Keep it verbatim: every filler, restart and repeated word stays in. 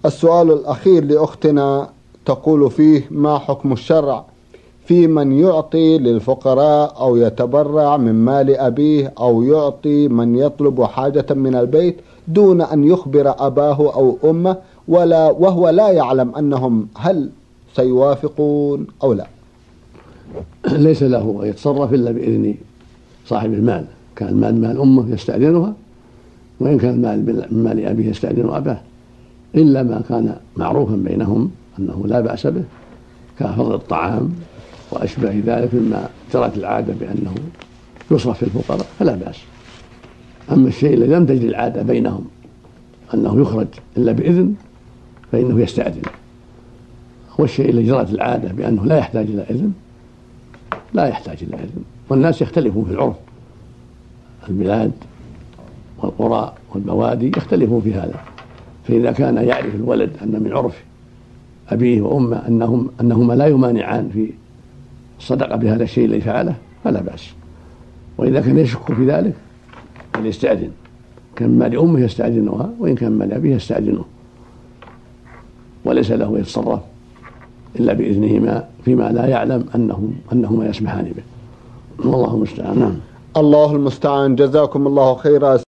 السؤال الأخير لأختنا تقول فيه: ما حكم الشرع في من يعطي للفقراء أو يتبرع من مال أبيه أو يعطي من يطلب حاجة من البيت دون أن يخبر أباه أو أمه، ولا وهو لا يعلم أنهم هل سيوافقون أو لا؟ ليس له أن يتصرف إلا بإذن صاحب المال. كان المال مال أمه يستأذنها، وإن كان المال من مال أبيه يستأذن أباه، إلا ما كان معروفا بينهم أنه لا بأس به كفضل الطعام وأشبه ذلك مما جرت العادة بأنه يصرف في الفقراء فلا بأس. أما الشيء الذي لم تجري العادة بينهم أنه يخرج إلا بإذن فإنه يستأذن، والشيء الذي جرت العادة بأنه لا يحتاج إلى إذن لا يحتاج إلى إذن. والناس يختلفون في العرف، البلاد والقرى والبوادي يختلفون في هذا. فإذا كان يعرف الولد أن من عرف أبيه وأمه أنهم أنهما لا يمانعان في الصدقة بهذا الشيء الذي فعله فلا بأس. وإذا كان يشك في ذلك فليستأذن، كان مال أمه يستأذنها وإن كان مال أبيه يستأذنه، وليس له يتصرف إلا بإذنهما فيما لا يعلم أنهم أنهما يسمحان به. والله المستعان. الله المستعان. جزاكم الله خيرا.